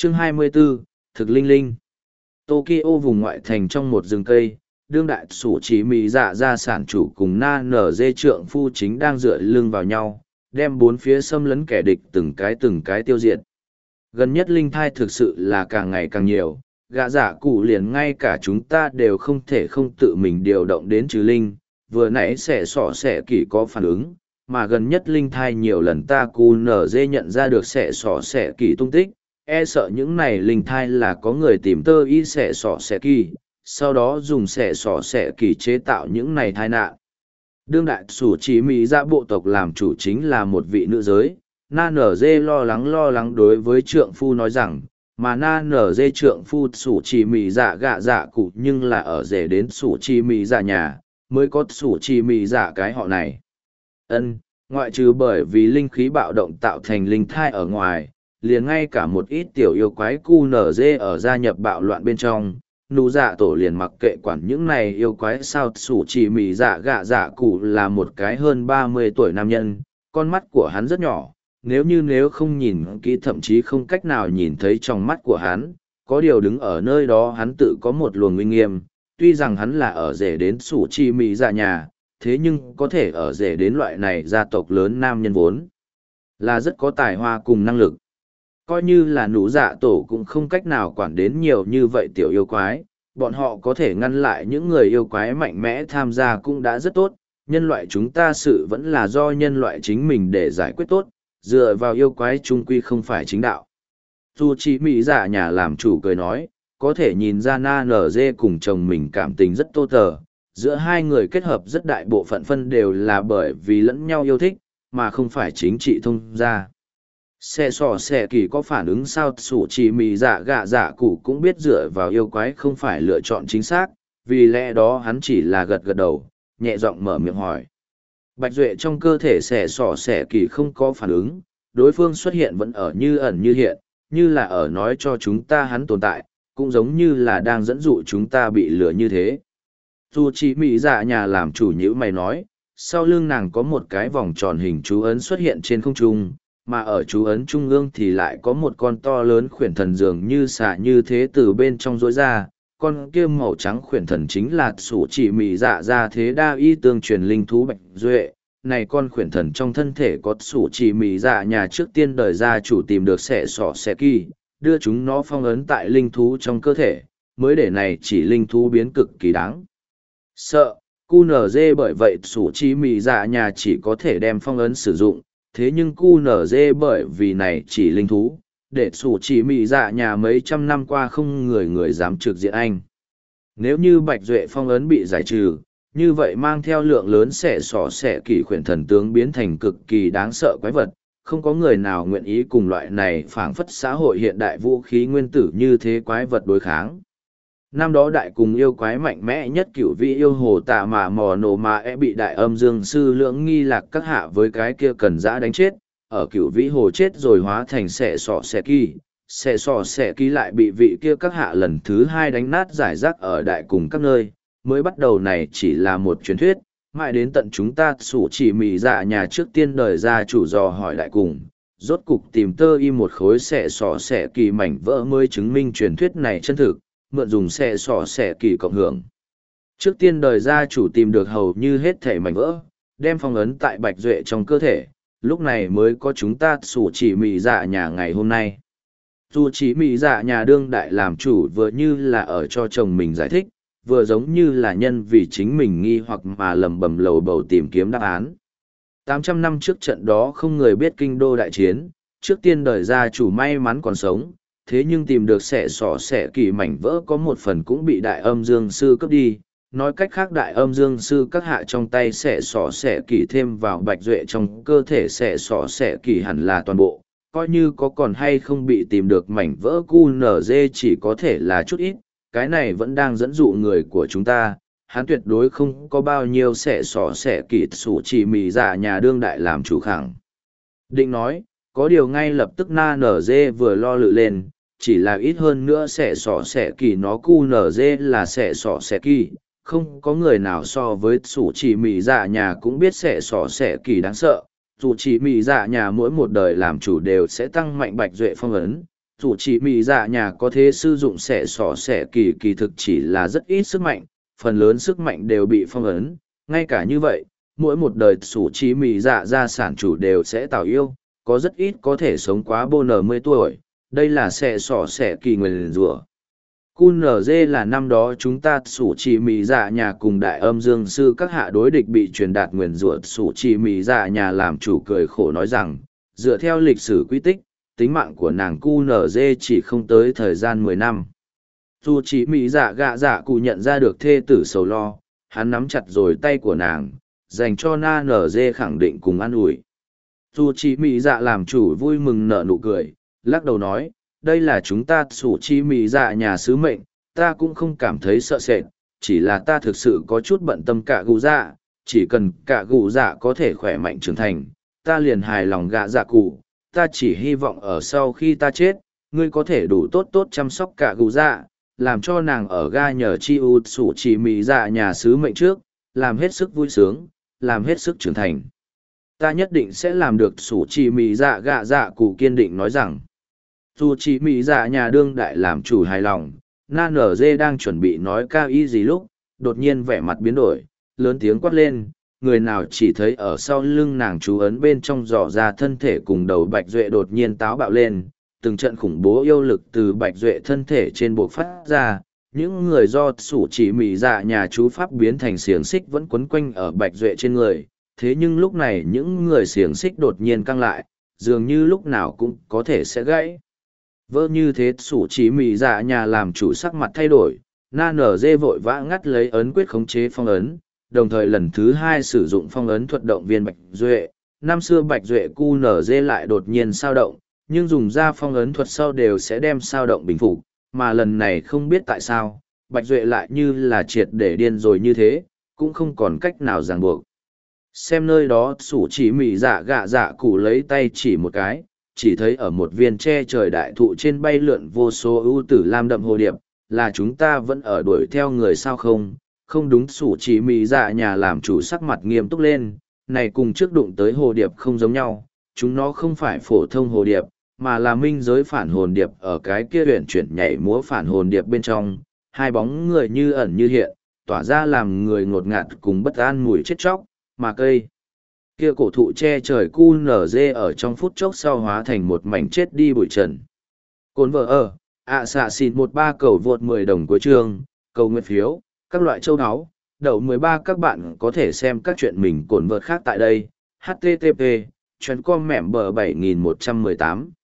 Chương 24, Thực Linh Linh. Tokyo vùng ngoại thành trong một rừng cây, đương đại sủ chỉ mì dạ gia sản chủ cùng na nở dê trượng phu chính đang dựa lưng vào nhau, đem bốn phía xâm lấn kẻ địch từng cái tiêu diệt. Gần nhất linh thai thực sự là càng ngày càng nhiều, gã giả cụ liền ngay cả chúng ta đều không thể không tự mình điều động đến trừ linh, vừa nãy sẽ kỳ có phản ứng, mà gần nhất linh thai nhiều lần ta cu nở dê nhận ra được sẽ kỳ tung tích, e sợ những này linh thai là có người tìm tơ y sẽ kỳ, sau đó dùng sẽ kỳ chế tạo những này thai nạn. Đương đại sủ chỉ mỹ dạ bộ tộc làm chủ chính là một vị nữ giới, na nở dê lo lắng đối với trượng phu nói rằng, mà na nở dê trượng phu sủ chỉ mỹ dạ gạ dạ cụ nhưng là ở rể đến sủ chỉ mỹ dạ nhà, mới có sủ chỉ mỹ dạ cái họ này. Ngoại trừ bởi vì linh khí bạo động tạo thành linh thai ở ngoài, liền ngay cả một ít tiểu yêu quái cu nở dê ở gia nhập bạo loạn bên trong, nụ dạ tổ liền mặc kệ quản những này yêu quái sao sủ chỉ mì dạ gạ dạ cụ là một cái hơn 30 tuổi nam nhân, con mắt của hắn rất nhỏ, nếu không nhìn kỹ thậm chí không cách nào nhìn thấy trong mắt của hắn, có điều đứng ở nơi đó hắn tự có một luồng uy nghiêm, tuy rằng hắn là ở rể đến sủ chỉ mì dạ nhà, thế nhưng có thể ở rể đến loại này gia tộc lớn nam nhân vốn là rất có tài hoa cùng năng lực. Coi như là nụ dạ tổ cũng không cách nào quản đến nhiều như vậy tiểu yêu quái, bọn họ có thể ngăn lại những người yêu quái mạnh mẽ tham gia cũng đã rất tốt, nhân loại chúng ta sự vẫn là do nhân loại chính mình để giải quyết tốt, dựa vào yêu quái trung quy không phải chính đạo. Dù chỉ mỹ dạ nhà làm chủ cười nói, có thể nhìn ra na nở dê cùng chồng mình cảm tình rất tô tờ, giữa hai người kết hợp rất đại bộ phận phân đều là bởi vì lẫn nhau yêu thích, mà không phải chính trị thông gia. Sẽ kỳ có phản ứng sao sủ chỉ mì dạ gạ dạ cụ cũng biết dựa vào yêu quái không phải lựa chọn chính xác, vì lẽ đó hắn chỉ là gật gật đầu, nhẹ giọng mở miệng hỏi. Bạch duệ trong cơ thể sẽ kỳ không có phản ứng, đối phương xuất hiện vẫn ở như ẩn như hiện, như là ở nói cho chúng ta hắn tồn tại, cũng giống như là đang dẫn dụ chúng ta bị lừa như thế. Dù chỉ mì dạ nhà làm chủ nhữ mày nói, sau lưng nàng có một cái vòng tròn hình chú ấn xuất hiện trên không trung, mà ở chú ấn trung ương thì lại có một con to lớn khuyển thần dường như xà như thế từ bên trong rối ra, con kia màu trắng khuyển thần chính là sủ chỉ mì dạ ra thế đa y tương truyền linh thú Bạch Duệ. Này con khuyển thần trong thân thể có sủ chỉ mì dạ nhà trước tiên đời gia chủ tìm được sẽ kỳ, đưa chúng nó phong ấn tại linh thú trong cơ thể, mới để này chỉ linh thú biến cực kỳ đáng sợ. QNZ bởi vậy sủ chỉ mì dạ nhà chỉ có thể đem phong ấn sử dụng, thế nhưng QNZ bởi vì này chỉ linh thú, để sủ chỉ mì dạ nhà mấy trăm năm qua không người dám trực diện anh. Nếu như Bạch Duệ phong ấn bị giải trừ, như vậy mang theo lượng lớn sẽ kỳ khuyển thần tướng biến thành cực kỳ đáng sợ quái vật, không có người nào nguyện ý cùng loại này phảng phất xã hội hiện đại vũ khí nguyên tử như thế quái vật đối kháng. Năm đó đại cùng yêu quái mạnh mẽ nhất cửu vị yêu hồ tạ mà mò nổ mà bị đại âm dương sư lưỡng nghi lạc các hạ với cái kia cần dã đánh chết, ở cửu vĩ hồ chết rồi hóa thành sẽ kỳ lại bị vị kia các hạ lần thứ hai đánh nát giải rác ở đại cùng các nơi, mới bắt đầu này chỉ là một truyền thuyết, mãi đến tận chúng ta sủ chỉ mì dạ nhà trước tiên đời ra chủ dò hỏi đại cùng, rốt cục tìm tơ y một khối sẽ kỳ mảnh vỡ mới chứng minh truyền thuyết này chân thực, mượn dùng sẽ kỳ cộng hưởng. Trước tiên đời gia chủ tìm được hầu như hết thể mảnh vỡ, đem phong ấn tại Bạch Duệ trong cơ thể, lúc này mới có chúng ta sủ chỉ mì dạ nhà ngày hôm nay. Dù chỉ mì dạ nhà đương đại làm chủ vừa như là ở cho chồng mình giải thích, vừa giống như là nhân vì chính mình nghi hoặc mà lầm bầm lầu bầu tìm kiếm đáp án. 800 năm trước trận đó không người biết kinh đô đại chiến, trước tiên đời gia chủ may mắn còn sống, thế nhưng tìm được sẽ kỳ mảnh vỡ có một phần cũng bị đại âm dương sư cướp đi, nói cách khác đại âm dương sư các hạ trong tay sẽ kỳ thêm vào Bạch Duệ trong cơ thể sẽ kỳ hẳn là toàn bộ, coi như có còn hay không bị tìm được mảnh vỡ QNZ chỉ có thể là chút ít, cái này vẫn đang dẫn dụ người của chúng ta, hắn tuyệt đối không có bao nhiêu sẽ kỳ sủ chỉ mì dạ nhà đương đại làm chủ khẳng. Định nói, có điều ngay lập tức na nở dê vừa lo lự lên, chỉ là ít hơn nữa sẽ kỳ nó QNZ là sẽ kỳ, không có người nào so với sủ chỉ mì dạ nhà cũng biết sẽ kỳ đáng sợ. Dù chỉ mì dạ nhà mỗi một đời làm chủ đều sẽ tăng mạnh Bạch Duệ phong ấn, Dù chỉ mì dạ nhà có thể sử dụng xẻ sỏ xẻ kỳ thực chỉ là rất ít sức mạnh, phần lớn sức mạnh đều bị phong ấn. Ngay cả như vậy, mỗi một đời sủ chỉ mì dạ gia sản chủ đều sẽ tạo yêu, có rất ít có thể sống quá bô nở 10 tuổi. Đây là xẻ sỏ xẻ kỳ nguyền rủa. QNZ là năm đó chúng ta sủ chỉ mì dạ nhà cùng đại âm dương sư các hạ đối địch bị truyền đạt nguyền rủa. Sủ chỉ mì dạ nhà làm chủ cười khổ nói rằng, dựa theo lịch sử quy tích, tính mạng của nàng QNZ chỉ không tới thời gian 10 năm. Dù chỉ mỹ dạ gạ dạ cụ nhận ra được thê tử sầu lo, hắn nắm chặt rồi tay của nàng, dành cho na nở dê khẳng định cùng an ủi. Dù chỉ mỹ dạ làm chủ vui mừng nở nụ cười, lắc đầu nói, đây là chúng ta sủ chi mỹ dạ nhà sứ mệnh, ta cũng không cảm thấy sợ sệt, chỉ là ta thực sự có chút bận tâm cả gù dạ, chỉ cần cả gù dạ có thể khỏe mạnh trưởng thành, ta liền hài lòng gạ dạ cụ, ta chỉ hy vọng ở sau khi ta chết, ngươi có thể đủ tốt tốt chăm sóc cả gù dạ, làm cho nàng ở ga nhờ chi u sủ chỉ mỹ dạ nhà sứ mệnh trước, làm hết sức vui sướng, làm hết sức trưởng thành. Ta nhất định sẽ làm được. Sủ chỉ mỹ dạ gạ dạ cụ kiên định nói rằng. Dù chỉ mỹ dạ nhà đương đại làm chủ hài lòng, na nở dê đang chuẩn bị nói cao ý gì lúc, đột nhiên vẻ mặt biến đổi, lớn tiếng quát lên, người nào chỉ thấy ở sau lưng nàng chú ấn bên trong dò ra thân thể cùng đầu Bạch Duệ đột nhiên táo bạo lên, từng trận khủng bố yêu lực từ Bạch Duệ thân thể trên buộc phát ra, những người do sủ chỉ mỹ dạ nhà chú pháp biến thành xiềng xích vẫn quấn quanh ở Bạch Duệ trên người, thế nhưng lúc này những người xiềng xích đột nhiên căng lại, dường như lúc nào cũng có thể sẽ gãy. Vỡ như thế sủ chỉ mỹ dạ nhà làm chủ sắc mặt thay đổi, na nở dê vội vã ngắt lấy ấn quyết khống chế phong ấn, đồng thời lần thứ hai sử dụng phong ấn thuật động viên Bạch Duệ. Năm xưa Bạch Duệ QNZ lại đột nhiên sao động, nhưng dùng ra phong ấn thuật sau đều sẽ đem sao động bình phục, mà lần này không biết tại sao, Bạch Duệ lại như là triệt để điên rồi như thế, cũng không còn cách nào ràng buộc. Xem nơi đó sủ chỉ mỉ dạ gạ dạ cụ lấy tay chỉ một cái, chỉ thấy ở một viên tre trời đại thụ trên bay lượn vô số ưu tử lam đậm hồ điệp, là chúng ta vẫn ở đuổi theo người sao không? Không đúng. Sủ chỉ mỹ dạ nhà làm chủ sắc mặt nghiêm túc lên, này cùng trước đụng tới hồ điệp không giống nhau, chúng nó không phải phổ thông hồ điệp, mà là minh giới phản hồn điệp. Ở cái kia luyện chuyển nhảy múa phản hồn điệp bên trong, hai bóng người như ẩn như hiện, tỏa ra làm người ngột ngạt cùng bất an mùi chết chóc, mà cây kia cổ thụ che trời QNZ ở trong phút chốc sau hóa thành một mảnh chết đi bụi trần. Cồn vợ ở, xạ xịn 13 cầu vượt 10 đồng cuối chương, cầu nguyện phiếu, các loại châu áo, đậu 13. Các bạn có thể xem các chuyện mình cồn vợt khác tại đây. http://com mẻm bờ 7118